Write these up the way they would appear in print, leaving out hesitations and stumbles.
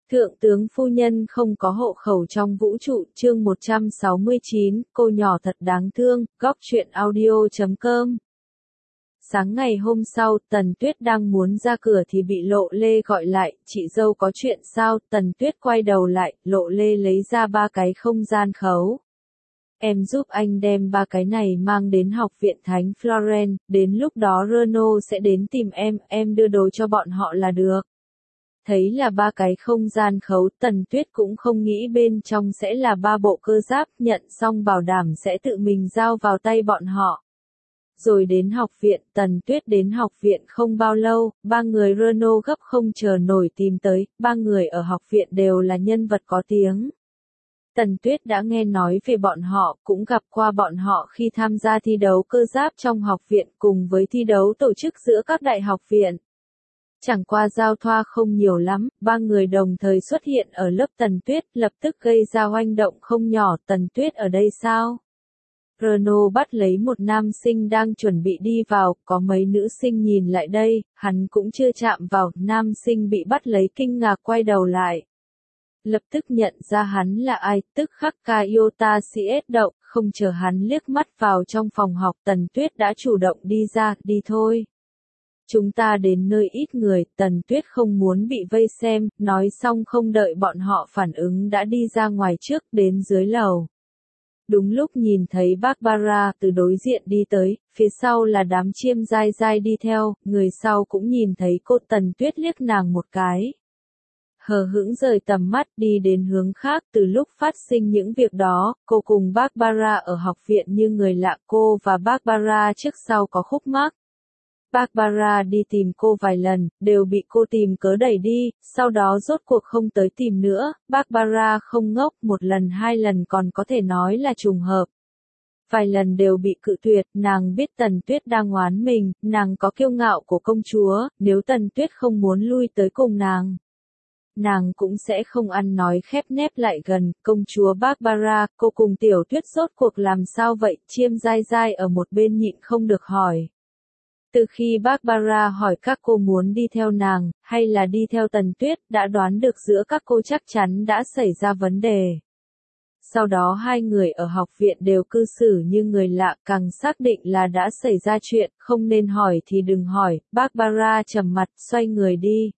Thượng tướng phu nhân không có hộ khẩu trong vũ trụ, chương 169, cô nhỏ thật đáng thương, góc truyện audio.com. Sáng ngày hôm sau, Tần Tuyết đang muốn ra cửa thì bị Lộ Lê gọi lại, chị dâu có chuyện sao? Tần Tuyết quay đầu lại, Lộ Lê lấy ra 3 cái không gian khấu. Em giúp anh đem 3 cái này mang đến học viện Thánh Florence, đến lúc đó Renault sẽ đến tìm em đưa đồ cho bọn họ là được. Thấy là 3 cái không gian khấu, Tần Tuyết cũng không nghĩ bên trong sẽ là 3 bộ cơ giáp, nhận xong bảo đảm sẽ tự mình giao vào tay bọn họ. Rồi đến học viện, Tần Tuyết đến học viện không bao lâu, 3 người Renault gấp không chờ nổi tìm tới, 3 người ở học viện đều là nhân vật có tiếng. Tần Tuyết đã nghe nói về bọn họ, cũng gặp qua bọn họ khi tham gia thi đấu cơ giáp trong học viện cùng với thi đấu tổ chức giữa các đại học viện. Chẳng qua giao thoa không nhiều lắm, 3 người đồng thời xuất hiện ở lớp Tần Tuyết, lập tức gây ra oanh động không nhỏ. Tần Tuyết ở đây sao? Renault bắt lấy một nam sinh đang chuẩn bị đi vào, có mấy nữ sinh nhìn lại đây, hắn cũng chưa chạm vào, nam sinh bị bắt lấy kinh ngạc quay đầu lại. Lập tức nhận ra hắn là ai, tức khắc Toyota CS đậu, không chờ hắn liếc mắt vào trong phòng học, Tần Tuyết đã chủ động đi ra, đi thôi. Chúng ta đến nơi ít người, Tần Tuyết không muốn bị vây xem, nói xong không đợi bọn họ phản ứng đã đi ra ngoài trước, đến dưới lầu. Đúng lúc nhìn thấy Barbara từ đối diện đi tới, phía sau là đám chiêm dai dai đi theo, người sau cũng nhìn thấy cô. Tần Tuyết liếc nàng một cái. Hờ hững rời tầm mắt đi đến hướng khác. Từ lúc phát sinh những việc đó, cô cùng Barbara ở học viện như người lạ, cô và Barbara trước sau có khúc mắc. Barbara đi tìm cô vài lần, đều bị cô tìm cớ đẩy đi, sau đó rốt cuộc không tới tìm nữa. Barbara không ngốc, 1 lần 2 lần còn có thể nói là trùng hợp. Vài lần đều bị cự tuyệt, nàng biết Tần Tuyết đang oán mình, nàng có kiêu ngạo của công chúa, nếu Tần Tuyết không muốn lui tới cùng nàng cũng sẽ không ăn nói khép nép lại gần. Công chúa Barbara, cô cùng Tiểu Tuyết rốt cuộc làm sao vậy? Chiêm dai dai ở một bên nhịn không được hỏi. Từ khi Barbara hỏi các cô muốn đi theo nàng, hay là đi theo Tần Tuyết, đã đoán được giữa các cô chắc chắn đã xảy ra vấn đề. Sau đó 2 người ở học viện đều cư xử như người lạ, càng xác định là đã xảy ra chuyện, không nên hỏi thì đừng hỏi. Barbara trầm mặt, xoay người đi.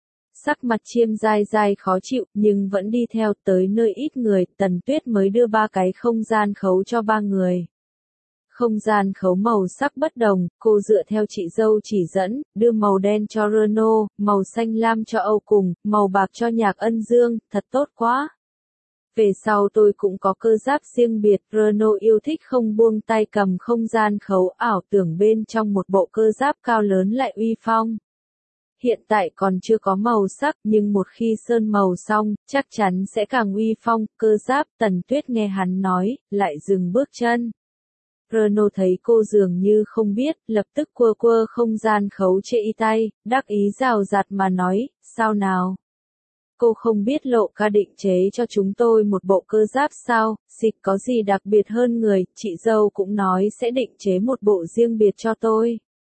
Sắc mặt chiêm dai dai khó chịu, nhưng vẫn đi theo. Tới nơi ít người, Tần Tuyết mới đưa 3 cái không gian khấu cho 3 người. Không gian khấu màu sắc bất đồng, cô dựa theo chị dâu chỉ dẫn, đưa màu đen cho Renault, màu xanh lam cho Âu cùng, màu bạc cho Nhạc Ân Dương, thật tốt quá. Về sau tôi cũng có cơ giáp riêng biệt. Renault yêu thích không buông tay cầm không gian khấu, ảo tưởng bên trong một bộ cơ giáp cao lớn lại uy phong. Hiện tại còn chưa có màu sắc, nhưng một khi sơn màu xong, chắc chắn sẽ càng uy phong. Cơ giáp. Tần Tuyết nghe hắn nói, lại dừng bước chân. Renault thấy cô dường như không biết, lập tức quơ quơ không gian khấu chê y tay, đắc ý rào rạt mà nói, sao nào? Cô không biết Lộ ca định chế cho chúng tôi một bộ cơ giáp sao? Xịt, có gì đặc biệt hơn người, chị dâu cũng nói sẽ định chế một bộ riêng biệt cho tôi.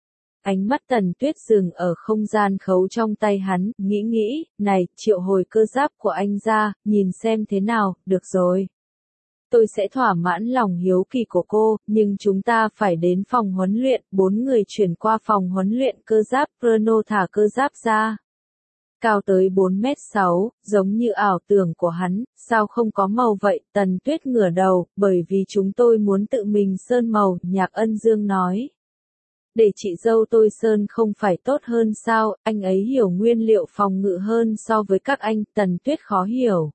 Ánh mắt Tần Tuyết dừng ở không gian khấu trong tay hắn, nghĩ, này, triệu hồi cơ giáp của anh ra, nhìn xem thế nào, được rồi. Tôi sẽ thỏa mãn lòng hiếu kỳ của cô, nhưng chúng ta phải đến phòng huấn luyện. 4 người chuyển qua phòng huấn luyện cơ giáp, Renault thả cơ giáp ra. Cao tới 4m6, giống như ảo tưởng của hắn, sao không có màu vậy? Tần Tuyết ngửa đầu, bởi vì chúng tôi muốn tự mình sơn màu, Nhạc Ân Dương nói. Để chị dâu tôi sơn không phải tốt hơn sao? Anh ấy hiểu nguyên liệu phòng ngự hơn so với các anh. Tần Tuyết khó hiểu.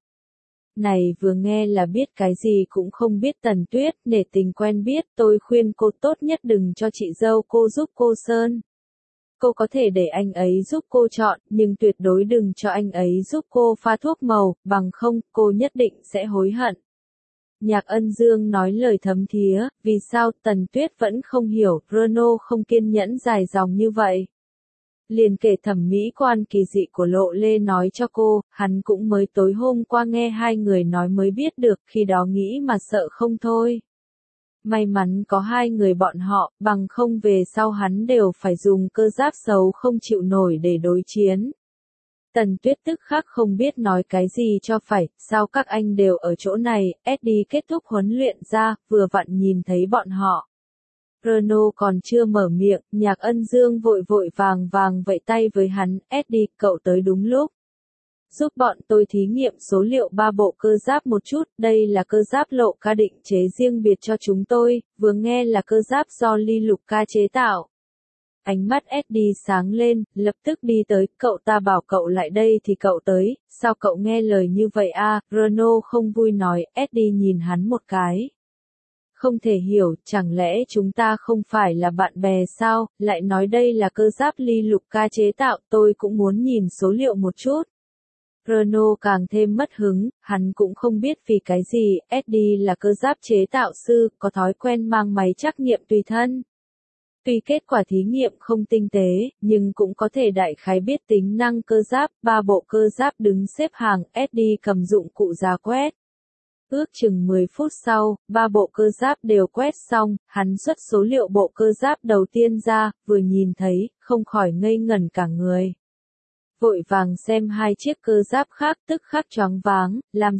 Này vừa nghe là biết cái gì cũng không biết. Tần Tuyết, nể tình quen biết, tôi khuyên cô tốt nhất đừng cho chị dâu cô giúp cô sơn. Cô có thể để anh ấy giúp cô chọn, nhưng tuyệt đối đừng cho anh ấy giúp cô pha thuốc màu, bằng không, cô nhất định sẽ hối hận. Nhạc Ân Dương nói lời thấm thía, vì sao? Tần Tuyết vẫn không hiểu, Renault không kiên nhẫn dài dòng như vậy. Liền kể thẩm mỹ quan kỳ dị của Lộ Lê nói cho cô, hắn cũng mới tối hôm qua nghe 2 người nói mới biết được, khi đó nghĩ mà sợ không thôi. May mắn có 2 người bọn họ, bằng không về sau hắn đều phải dùng cơ giáp xấu không chịu nổi để đối chiến. Tần Tuyết tức khắc không biết nói cái gì cho phải, sao các anh đều ở chỗ này, Eddie kết thúc huấn luyện ra, vừa vặn nhìn thấy bọn họ. Renault còn chưa mở miệng, Nhạc Ân Dương vội vội vàng vẫy tay với hắn, Eddie, cậu tới đúng lúc. Giúp bọn tôi thí nghiệm số liệu 3 bộ cơ giáp một chút, đây là cơ giáp Lộ Ca định chế riêng biệt cho chúng tôi, vừa nghe là cơ giáp do Ly Lục Ca chế tạo. Ánh mắt Eddie sáng lên, lập tức đi tới, cậu ta bảo cậu lại đây thì cậu tới, sao cậu nghe lời như vậy à, Renault không vui nói, Eddie nhìn hắn một cái. Không thể hiểu, chẳng lẽ chúng ta không phải là bạn bè sao, lại nói đây là cơ giáp Ly Lục Ca chế tạo, tôi cũng muốn nhìn số liệu một chút. Renault càng thêm mất hứng, hắn cũng không biết vì cái gì, Eddie là cơ giáp chế tạo sư, có thói quen mang máy trắc nghiệm tùy thân. Tuy kết quả thí nghiệm không tinh tế, nhưng cũng có thể đại khái biết tính năng cơ giáp, 3 bộ cơ giáp đứng xếp hàng, Eddie cầm dụng cụ ra quét. Ước chừng 10 phút sau, 3 bộ cơ giáp đều quét xong, hắn xuất số liệu bộ cơ giáp đầu tiên ra, vừa nhìn thấy, không khỏi ngây ngẩn cả người. Vội vàng xem hai chiếc cơ giáp khác tức khắc choáng váng, làm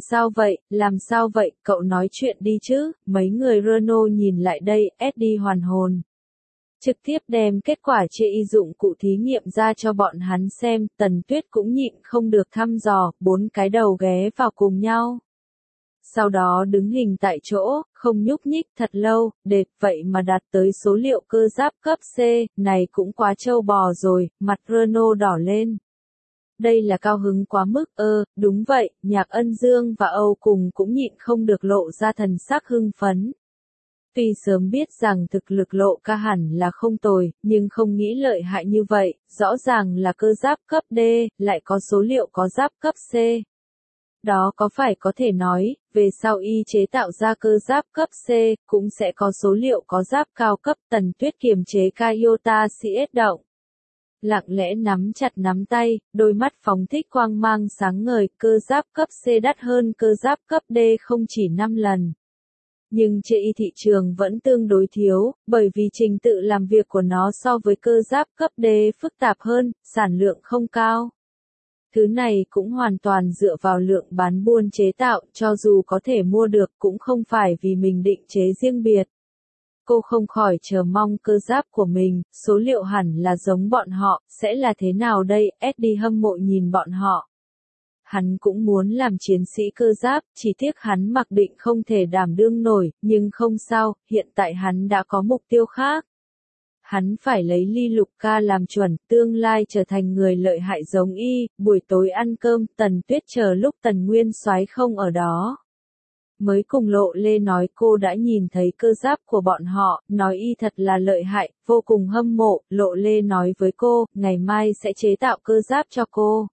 sao vậy, cậu nói chuyện đi chứ, mấy người Renault nhìn lại đây, Eddie hoàn hồn. Trực tiếp đem kết quả chê y dụng cụ thí nghiệm ra cho bọn hắn xem, Tần Tuyết cũng nhịn không được thăm dò, 4 cái đầu ghé vào cùng nhau. Sau đó đứng hình tại chỗ, không nhúc nhích thật lâu, đệt vậy mà đạt tới số liệu cơ giáp cấp C, này cũng quá trâu bò rồi, mặt Renault đỏ lên. Đây là cao hứng quá mức, đúng vậy, Nhạc Ân Dương và Âu Cùng cũng nhịn không được lộ ra thần sắc hưng phấn. Tuy sớm biết rằng thực lực Lộ Ca hẳn là không tồi, nhưng không nghĩ lợi hại như vậy, rõ ràng là cơ giáp cấp D, lại có số liệu có giáp cấp C. Đó có phải có thể nói, về sau y chế tạo ra cơ giáp cấp C, cũng sẽ có số liệu có giáp cao cấp. Tần Tuyết kiềm chế Toyota CS động. Lặng lẽ nắm chặt nắm tay, đôi mắt phóng thích quang mang sáng ngời, cơ giáp cấp C đắt hơn cơ giáp cấp D không chỉ 5 lần. Nhưng chê y thị trường vẫn tương đối thiếu, bởi vì trình tự làm việc của nó so với cơ giáp cấp D phức tạp hơn, sản lượng không cao. Thứ này cũng hoàn toàn dựa vào lượng bán buôn chế tạo, cho dù có thể mua được cũng không phải vì mình định chế riêng biệt. Cô không khỏi chờ mong cơ giáp của mình, số liệu hẳn là giống bọn họ, sẽ là thế nào đây, Eddie hâm mộ nhìn bọn họ. Hắn cũng muốn làm chiến sĩ cơ giáp, chỉ tiếc hắn mặc định không thể đảm đương nổi, nhưng không sao, hiện tại hắn đã có mục tiêu khác. Hắn phải lấy Ly Lục Ca làm chuẩn, tương lai trở thành người lợi hại giống y, buổi tối ăn cơm, Tần Tuyết chờ lúc Tần Nguyên Soái không ở đó. Mới cùng Lộ Lê nói cô đã nhìn thấy cơ giáp của bọn họ, nói y thật là lợi hại, vô cùng hâm mộ, Lộ Lê nói với cô, ngày mai sẽ chế tạo cơ giáp cho cô.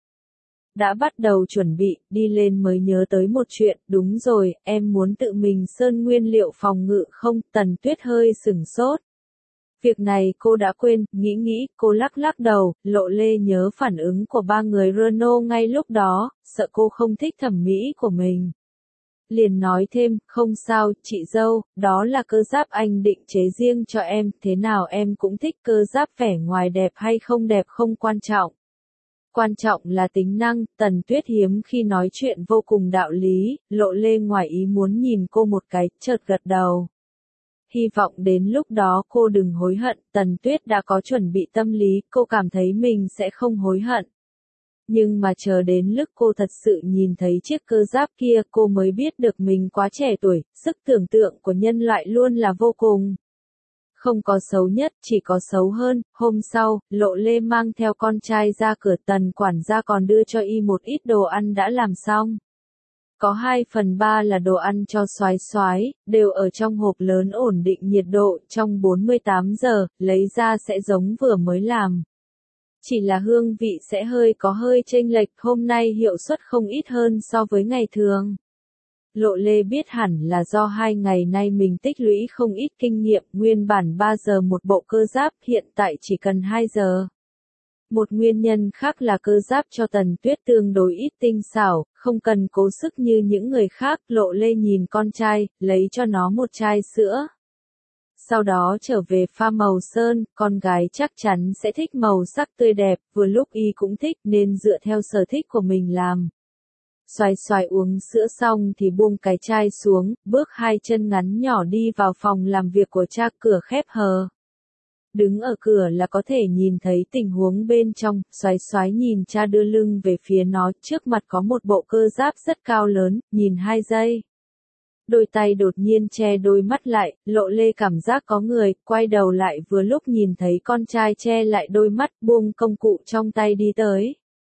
Đã bắt đầu chuẩn bị, đi lên mới nhớ tới một chuyện, đúng rồi, em muốn tự mình sơn nguyên liệu phòng ngự không, Tần Tuyết hơi sửng sốt. Việc này cô đã quên, nghĩ, cô lắc đầu, Lộ Lê nhớ phản ứng của 3 người Renault ngay lúc đó, sợ cô không thích thẩm mỹ của mình. Liền nói thêm, không sao, chị dâu, đó là cơ giáp anh định chế riêng cho em, thế nào em cũng thích cơ giáp vẻ ngoài đẹp hay không đẹp không quan trọng. Quan trọng là tính năng, Tần Tuyết hiếm khi nói chuyện vô cùng đạo lý, Lộ Lê ngoài ý muốn nhìn cô một cái, chợt gật đầu. Hy vọng đến lúc đó cô đừng hối hận, Tần Tuyết đã có chuẩn bị tâm lý, cô cảm thấy mình sẽ không hối hận. Nhưng mà chờ đến lúc cô thật sự nhìn thấy chiếc cơ giáp kia, cô mới biết được mình quá trẻ tuổi, sức tưởng tượng của nhân loại luôn là vô cùng. Không có xấu nhất, chỉ có xấu hơn. Hôm sau, Lộ Lê mang theo con trai ra cửa, Tần quản gia còn đưa cho y một ít đồ ăn đã làm xong. Có 2/3 là đồ ăn cho soái, đều ở trong hộp lớn ổn định nhiệt độ, trong 48 giờ, lấy ra sẽ giống vừa mới làm. Chỉ là hương vị sẽ có hơi chênh lệch, hôm nay hiệu suất không ít hơn so với ngày thường. Lộ Lê biết hẳn là do 2 ngày nay mình tích lũy không ít kinh nghiệm, nguyên bản 3 giờ một bộ cơ giáp, hiện tại chỉ cần 2 giờ. Một nguyên nhân khác là cơ giáp cho Tần Tuyết tương đối ít tinh xảo, không cần cố sức như những người khác, Lộ Lê nhìn con trai, lấy cho nó một chai sữa. Sau đó trở về pha màu sơn, con gái chắc chắn sẽ thích màu sắc tươi đẹp, vừa lúc y cũng thích nên dựa theo sở thích của mình làm. Xoài xoài uống sữa xong thì buông cái chai xuống, bước hai chân ngắn nhỏ đi vào phòng làm việc của cha, cửa khép hờ. Đứng ở cửa là có thể nhìn thấy tình huống bên trong, xoái xoái nhìn cha đưa lưng về phía nó, trước mặt có một bộ cơ giáp rất cao lớn, nhìn 2 giây. Đôi tay đột nhiên che đôi mắt lại, Lộ Lê cảm giác có người, quay đầu lại vừa lúc nhìn thấy con trai che lại đôi mắt, buông công cụ trong tay đi tới.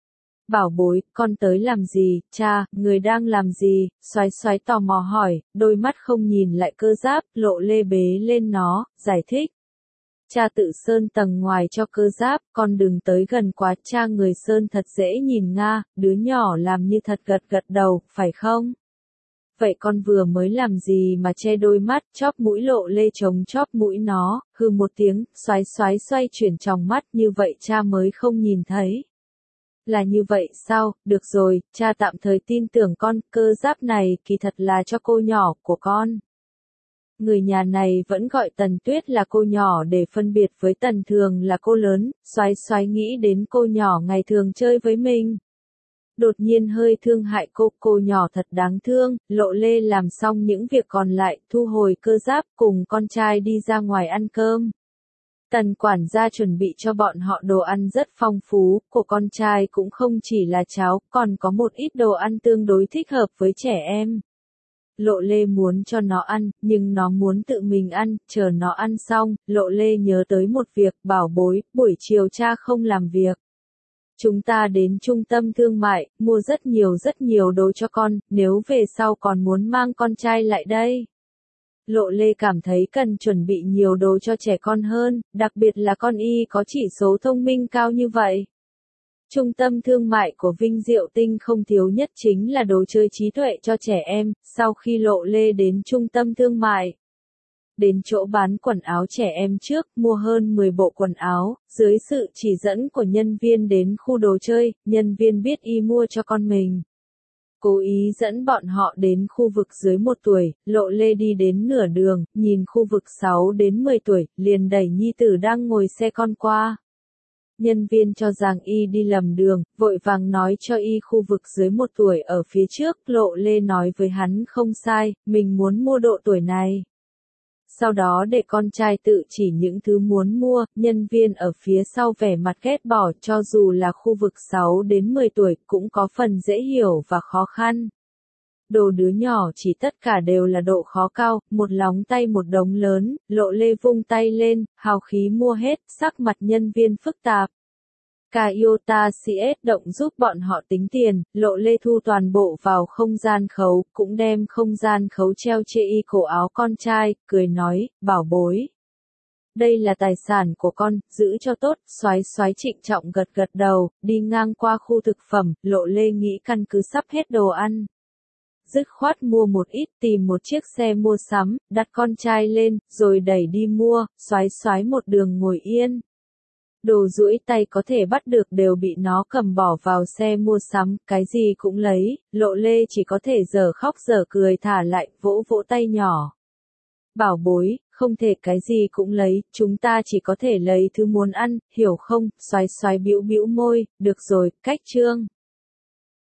Bảo bối, con tới làm gì, cha, người đang làm gì, xoái xoái tò mò hỏi, đôi mắt không nhìn lại cơ giáp, Lộ Lê bế lên nó, giải thích. Cha tự sơn tầng ngoài cho cơ giáp, con đừng tới gần quá, cha người sơn thật dễ nhìn nga, đứa nhỏ làm như thật, gật gật đầu, phải không? Vậy con vừa mới làm gì mà che đôi mắt, chóp mũi, Lộ Lê chống chóp mũi nó, hừ một tiếng, xoái xoái xoay chuyển tròng mắt, như vậy cha mới không nhìn thấy. Là như vậy sao, được rồi, cha tạm thời tin tưởng con, cơ giáp này kỳ thật là cho cô nhỏ của con. Người nhà này vẫn gọi Tần Tuyết là cô nhỏ để phân biệt với Tần Thường là cô lớn, xoái xoái nghĩ đến cô nhỏ ngày thường chơi với mình. Đột nhiên hơi thương hại cô nhỏ thật đáng thương, Lộ Lê làm xong những việc còn lại, thu hồi cơ giáp cùng con trai đi ra ngoài ăn cơm. Tần quản gia chuẩn bị cho bọn họ đồ ăn rất phong phú, của con trai cũng không chỉ là cháo, còn có một ít đồ ăn tương đối thích hợp với trẻ em. Lộ Lê muốn cho nó ăn, nhưng nó muốn tự mình ăn, chờ nó ăn xong, Lộ Lê nhớ tới một việc, bảo bối, buổi chiều cha không làm việc. Chúng ta đến trung tâm thương mại, mua rất nhiều đồ cho con, nếu về sau còn muốn mang con trai lại đây. Lộ Lê cảm thấy cần chuẩn bị nhiều đồ cho trẻ con hơn, đặc biệt là con y có chỉ số thông minh cao như vậy. Trung tâm thương mại của Vinh Diệu Tinh không thiếu nhất chính là đồ chơi trí tuệ cho trẻ em, sau khi Lộ Lê đến trung tâm thương mại. Đến chỗ bán quần áo trẻ em trước, mua hơn 10 bộ quần áo, dưới sự chỉ dẫn của nhân viên đến khu đồ chơi, nhân viên biết y mua cho con mình. Cố ý dẫn bọn họ đến khu vực dưới 1 tuổi, Lộ Lê đi đến nửa đường, nhìn khu vực 6 đến 10 tuổi, liền đẩy nhi tử đang ngồi xe con qua. Nhân viên cho rằng y đi lầm đường, vội vàng nói cho y khu vực dưới 1 tuổi ở phía trước, Lộ Lê nói với hắn không sai, mình muốn mua độ tuổi này. Sau đó để con trai tự chỉ những thứ muốn mua, nhân viên ở phía sau vẻ mặt ghét bỏ, cho dù là khu vực 6 đến 10 tuổi cũng có phần dễ hiểu và khó khăn. Đồ đứa nhỏ chỉ tất cả đều là độ khó cao, một lóng tay một đống lớn, Lộ Lê vung tay lên, hào khí mua hết, sắc mặt nhân viên phức tạp. Toyota CS động giúp bọn họ tính tiền, Lộ Lê thu toàn bộ vào không gian khấu, cũng đem không gian khấu treo trên y cổ áo con trai, cười nói, bảo bối. Đây là tài sản của con, giữ cho tốt, xoái xoái trịnh trọng gật gật đầu, đi ngang qua khu thực phẩm, Lộ Lê nghĩ căn cứ sắp hết đồ ăn. Dứt khoát mua một ít, tìm một chiếc xe mua sắm, đặt con trai lên, rồi đẩy đi mua, xoái xoái một đường ngồi yên. Đồ duỗi tay có thể bắt được đều bị nó cầm bỏ vào xe mua sắm, cái gì cũng lấy, Lộ Lê chỉ có thể dở khóc dở cười thả lại, vỗ vỗ tay nhỏ. Bảo bối, không thể cái gì cũng lấy, chúng ta chỉ có thể lấy thứ muốn ăn, hiểu không, xoái xoái bĩu bĩu môi, được rồi, cách chương.